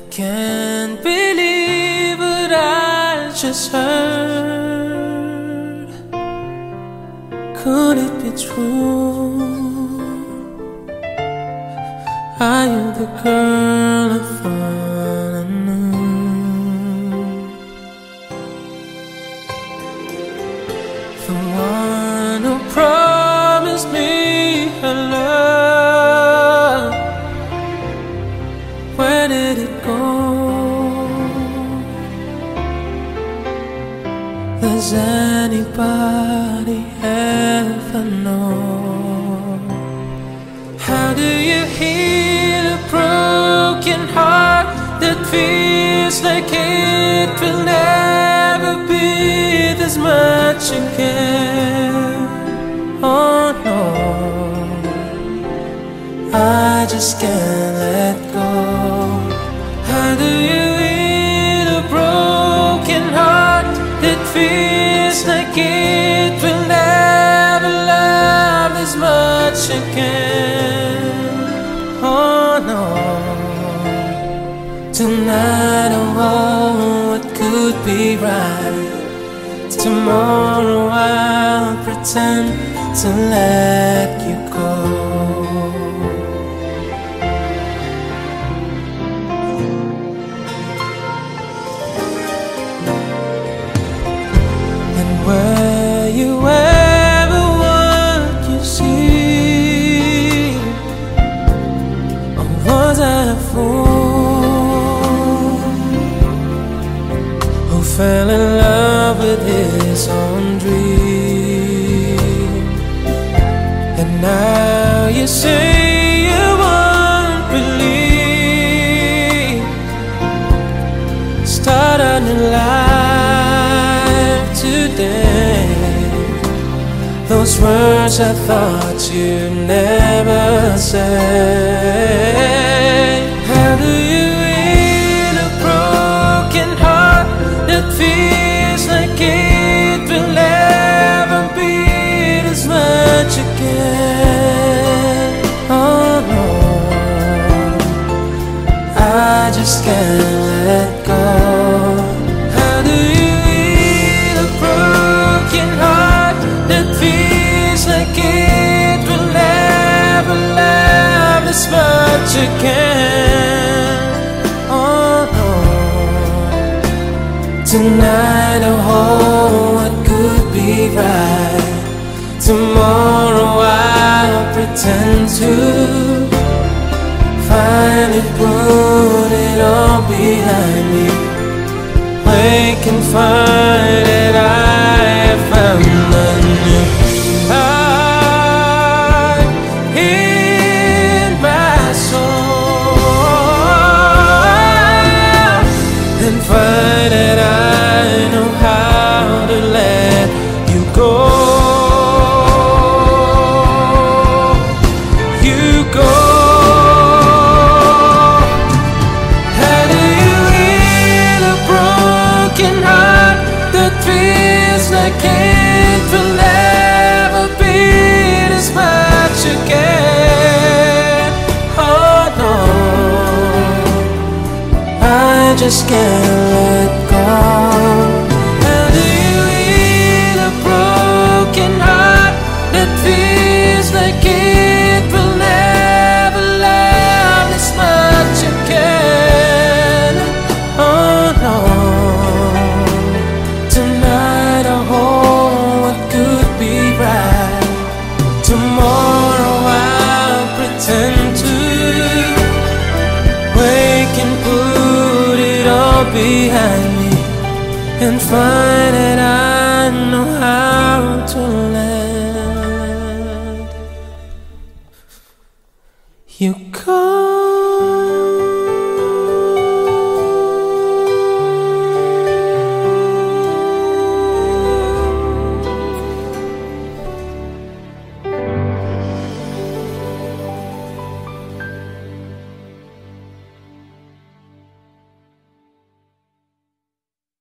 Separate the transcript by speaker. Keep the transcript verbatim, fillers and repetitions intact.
Speaker 1: can't believe what I just heard. Could it be true? Are you the girl I thought I knew? The one who promised me her love. Where did it go? Does anybody ever know? How do you heal a broken heart that feels like it will never be this much again? Oh no, I just can't let go. How do you heal a broken heart that feels like it will never love this much again? Oh no, tonight I want what could be right. Tomorrow I'll pretend to let you go. And were you ever what you see? Or was I a fool who fell in love with his own dream? And now you say you won't believe. Start a new life today. Those words I thought you'd never say. How do you heal a broken heart that feels like it will never be this much again? Oh no, I just can't let go. How do you heal a broken heart that feels like it will never love this much again? Oh no, tonight I hope what could be right. Tomorrow I'll pretend to finally put it all behind me. Wake and find that I have found a new heart in my soul, and find that I know how to let you go. You go. How do you heal a broken heart that feels like it will never be this much again? Oh no, I just can't let go. How do you heal a broken heart that feels like it will never love this much again? Oh no, tonight I hope what could be right. Tomorrow I'll pretend to wake and put it all behind me, and find that I know how to let you go.